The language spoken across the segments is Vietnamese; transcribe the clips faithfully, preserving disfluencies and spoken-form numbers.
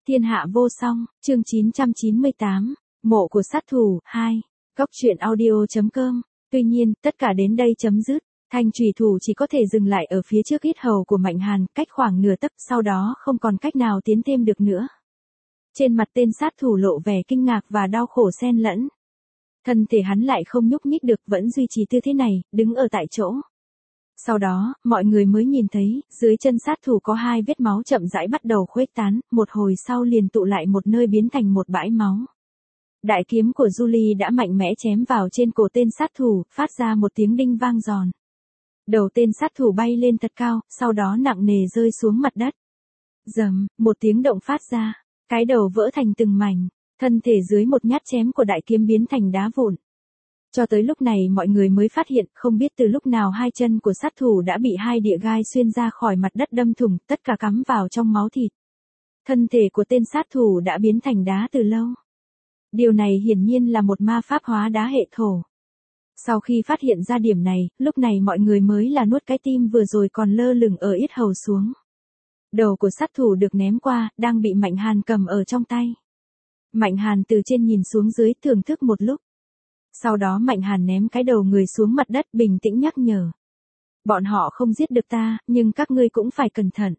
Thiên hạ vô song, chương chín trăm chín mươi tám, Mộ của sát thủ, hai, Góc truyện audio chấm com. Tuy nhiên, tất cả đến đây chấm dứt. Thanh chủy thủ chỉ có thể dừng lại ở phía trước yết hầu của Mạnh Hàn, cách khoảng nửa tấc, sau đó không còn cách nào tiến thêm được nữa. Trên mặt tên sát thủ lộ vẻ kinh ngạc và đau khổ xen lẫn. Thân thể hắn lại không nhúc nhích được, vẫn duy trì tư thế này, đứng ở tại chỗ. Sau đó, mọi người mới nhìn thấy, dưới chân sát thủ có hai vết máu chậm rãi bắt đầu khuếch tán, một hồi sau liền tụ lại một nơi biến thành một bãi máu. Đại kiếm của Julie đã mạnh mẽ chém vào trên cổ tên sát thủ, phát ra một tiếng đinh vang giòn. Đầu tên sát thủ bay lên thật cao, sau đó nặng nề rơi xuống mặt đất. Rầm, một tiếng động phát ra, cái đầu vỡ thành từng mảnh, thân thể dưới một nhát chém của đại kiếm biến thành đá vụn. Cho tới lúc này mọi người mới phát hiện, không biết từ lúc nào hai chân của sát thủ đã bị hai địa gai xuyên ra khỏi mặt đất đâm thủng, tất cả cắm vào trong máu thịt. Thân thể của tên sát thủ đã biến thành đá từ lâu. Điều này hiển nhiên là một ma pháp hóa đá hệ thổ. Sau khi phát hiện ra điểm này, lúc này mọi người mới là nuốt cái tim vừa rồi còn lơ lửng ở yết hầu xuống. Đầu của sát thủ được ném qua, đang bị Mạnh Hàn cầm ở trong tay. Mạnh Hàn từ trên nhìn xuống dưới thưởng thức một lúc. Sau đó Mạnh Hàn ném cái đầu người xuống mặt đất, bình tĩnh nhắc nhở. Bọn họ không giết được ta, nhưng các ngươi cũng phải cẩn thận.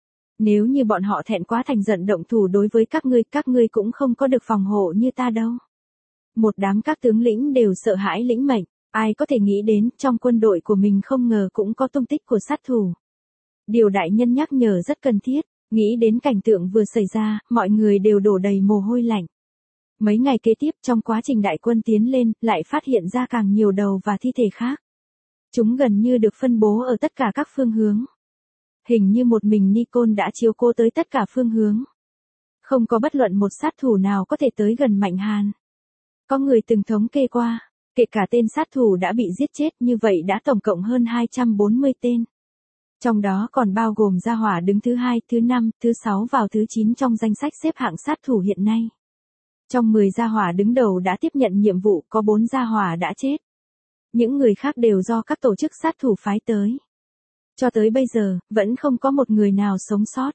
Nếu như bọn họ thẹn quá thành giận động thủ đối với các ngươi, các ngươi cũng không có được phòng hộ như ta đâu. Một đám các tướng lĩnh đều sợ hãi lĩnh mệnh, ai có thể nghĩ đến trong quân đội của mình không ngờ cũng có tung tích của sát thủ. Điều đại nhân nhắc nhở rất cần thiết, nghĩ đến cảnh tượng vừa xảy ra, mọi người đều đổ đầy mồ hôi lạnh. Mấy ngày kế tiếp trong quá trình đại quân tiến lên, lại phát hiện ra càng nhiều đầu và thi thể khác. Chúng gần như được phân bố ở tất cả các phương hướng. Hình như một mình Nicole đã chiếu cố tới tất cả phương hướng. Không có bất luận một sát thủ nào có thể tới gần Mạnh Hàn. Có người từng thống kê qua, kể cả tên sát thủ đã bị giết chết, như vậy đã tổng cộng hơn hai trăm bốn mươi tên. Trong đó còn bao gồm gia hỏa đứng thứ hai, thứ năm, thứ sáu vào thứ chín trong danh sách xếp hạng sát thủ hiện nay. Trong mười gia hỏa đứng đầu đã tiếp nhận nhiệm vụ, có bốn gia hỏa đã chết. Những người khác đều do các tổ chức sát thủ phái tới. Cho tới bây giờ, vẫn không có một người nào sống sót.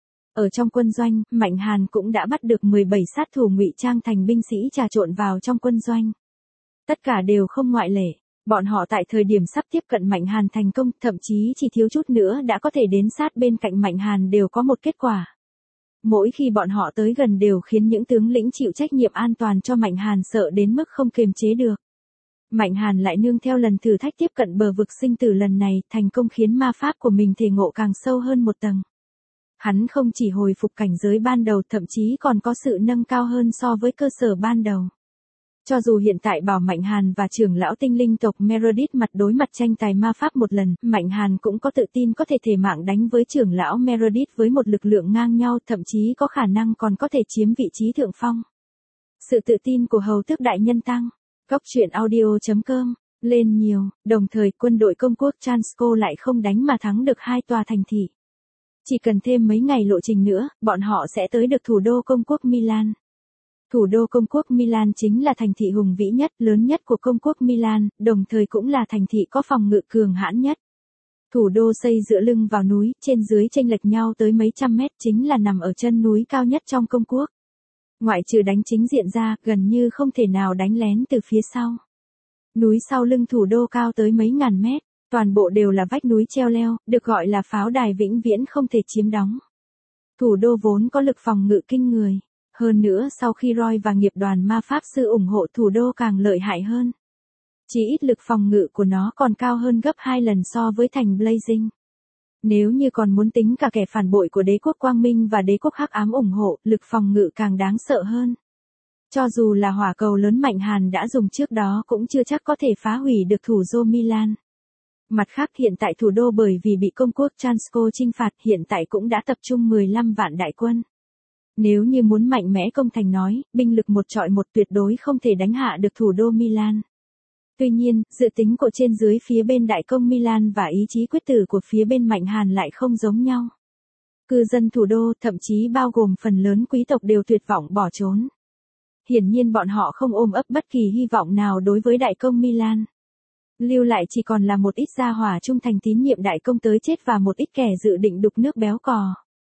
Ở trong quân doanh, Mạnh Hàn cũng đã bắt được mười bảy sát thủ ngụy trang thành binh sĩ trà trộn vào trong quân doanh. Tất cả đều không ngoại lệ. Bọn họ tại thời điểm sắp tiếp cận Mạnh Hàn thành công, thậm chí chỉ thiếu chút nữa đã có thể đến sát bên cạnh Mạnh Hàn đều có một kết quả. Mỗi khi bọn họ tới gần đều khiến những tướng lĩnh chịu trách nhiệm an toàn cho Mạnh Hàn sợ đến mức không kiềm chế được. Mạnh Hàn lại nương theo lần thử thách tiếp cận bờ vực sinh tử lần này, thành công khiến ma pháp của mình thể ngộ càng sâu hơn một tầng. Hắn không chỉ hồi phục cảnh giới ban đầu, thậm chí còn có sự nâng cao hơn so với cơ sở ban đầu. Cho dù hiện tại bảo Mạnh Hàn và trưởng lão tinh linh tộc Meredith mặt đối mặt tranh tài ma pháp một lần, Mạnh Hàn cũng có tự tin có thể thể mạng đánh với trưởng lão Meredith với một lực lượng ngang nhau, thậm chí có khả năng còn có thể chiếm vị trí thượng phong. Sự tự tin của hầu tước đại nhân tăng. Góc truyện audio chấm com, lên nhiều, đồng thời quân đội công quốc Transco lại không đánh mà thắng được hai tòa thành thị. Chỉ cần thêm mấy ngày lộ trình nữa, bọn họ sẽ tới được thủ đô công quốc Milan. Thủ đô công quốc Milan chính là thành thị hùng vĩ nhất, lớn nhất của công quốc Milan, đồng thời cũng là thành thị có phòng ngự cường hãn nhất. Thủ đô xây dựa lưng vào núi, trên dưới chênh lệch nhau tới mấy trăm mét, chính là nằm ở chân núi cao nhất trong công quốc. Ngoại trừ đánh chính diện ra, gần như không thể nào đánh lén từ phía sau. Núi sau lưng thủ đô cao tới mấy ngàn mét, toàn bộ đều là vách núi treo leo, được gọi là pháo đài vĩnh viễn không thể chiếm đóng. Thủ đô vốn có lực phòng ngự kinh người. Hơn nữa sau khi Roy và nghiệp đoàn ma pháp sư ủng hộ, thủ đô càng lợi hại hơn. Chỉ ít lực phòng ngự của nó còn cao hơn gấp hai lần so với thành Blazing. Nếu như còn muốn tính cả kẻ phản bội của đế quốc Quang Minh và đế quốc Hắc Ám ủng hộ, lực phòng ngự càng đáng sợ hơn. Cho dù là hỏa cầu lớn Mạnh Hàn đã dùng trước đó cũng chưa chắc có thể phá hủy được thủ đô Milan. Mặt khác hiện tại thủ đô bởi vì bị công quốc Transco chinh phạt, hiện tại cũng đã tập trung mười lăm vạn đại quân. Nếu như muốn mạnh mẽ công thành nói, binh lực một trọi một tuyệt đối không thể đánh hạ được thủ đô Milan. Tuy nhiên, dự tính của trên dưới phía bên đại công Milan và ý chí quyết tử của phía bên Mạnh Hàn lại không giống nhau. Cư dân thủ đô, thậm chí bao gồm phần lớn quý tộc đều tuyệt vọng bỏ trốn. Hiển nhiên bọn họ không ôm ấp bất kỳ hy vọng nào đối với đại công Milan. Lưu lại chỉ còn là một ít gia hỏa trung thành tín nhiệm đại công tới chết và một ít kẻ dự định đục nước béo cò.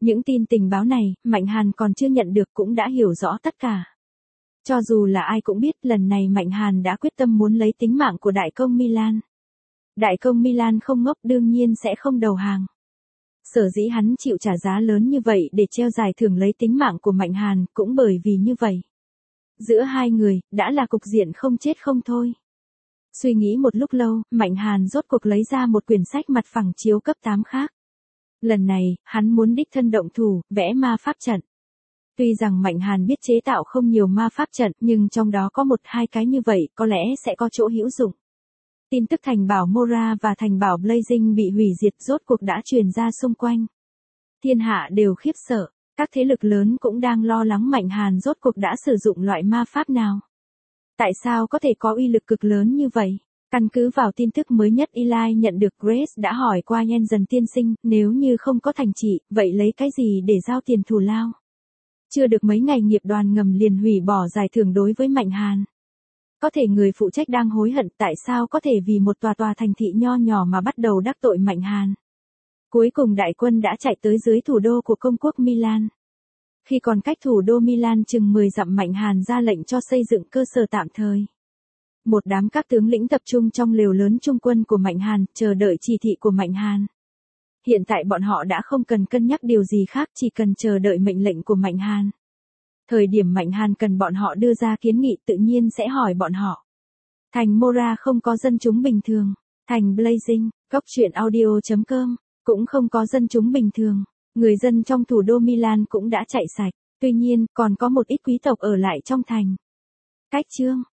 Những tin tình báo này, Mạnh Hàn còn chưa nhận được cũng đã hiểu rõ tất cả. Cho dù là ai cũng biết lần này Mạnh Hàn đã quyết tâm muốn lấy tính mạng của đại công Milan. Đại công Milan không ngốc đương nhiên sẽ không đầu hàng. Sở dĩ hắn chịu trả giá lớn như vậy để treo giải thưởng lấy tính mạng của Mạnh Hàn cũng bởi vì như vậy. Giữa hai người, đã là cục diện không chết không thôi. Suy nghĩ một lúc lâu, Mạnh Hàn rốt cuộc lấy ra một quyển sách mặt phẳng chiếu cấp tám khác. Lần này, hắn muốn đích thân động thủ, vẽ ma pháp trận. Tuy rằng Mạnh Hàn biết chế tạo không nhiều ma pháp trận, nhưng trong đó có một hai cái như vậy, có lẽ sẽ có chỗ hữu dụng. Tin tức thành bảo Mora và thành bảo Blazing bị hủy diệt rốt cuộc đã truyền ra xung quanh. Thiên hạ đều khiếp sợ, các thế lực lớn cũng đang lo lắng Mạnh Hàn rốt cuộc đã sử dụng loại ma pháp nào. Tại sao có thể có uy lực cực lớn như vậy? Căn cứ vào tin tức mới nhất Eli nhận được, Grace đã hỏi qua Yen dần tiên sinh, nếu như không có thành trị, vậy lấy cái gì để giao tiền thù lao? Chưa được mấy ngày nghiệp đoàn ngầm liền hủy bỏ giải thưởng đối với Mạnh Hàn. Có thể người phụ trách đang hối hận tại sao có thể vì một tòa tòa thành thị nho nhỏ mà bắt đầu đắc tội Mạnh Hàn. Cuối cùng đại quân đã chạy tới dưới thủ đô của công quốc Milan. Khi còn cách thủ đô Milan chừng mười dặm, Mạnh Hàn ra lệnh cho xây dựng cơ sở tạm thời. Một đám các tướng lĩnh tập trung trong lều lớn trung quân của Mạnh Hàn, chờ đợi chỉ thị của Mạnh Hàn. Hiện tại bọn họ đã không cần cân nhắc điều gì khác, chỉ cần chờ đợi mệnh lệnh của Mạnh Hàn. Thời điểm Mạnh Hàn cần bọn họ đưa ra kiến nghị tự nhiên sẽ hỏi bọn họ. Thành Mora không có dân chúng bình thường. Thành Blazing, góc truyện audio chấm com, cũng không có dân chúng bình thường. Người dân trong thủ đô Milan cũng đã chạy sạch. Tuy nhiên, còn có một ít quý tộc ở lại trong thành. Cách chương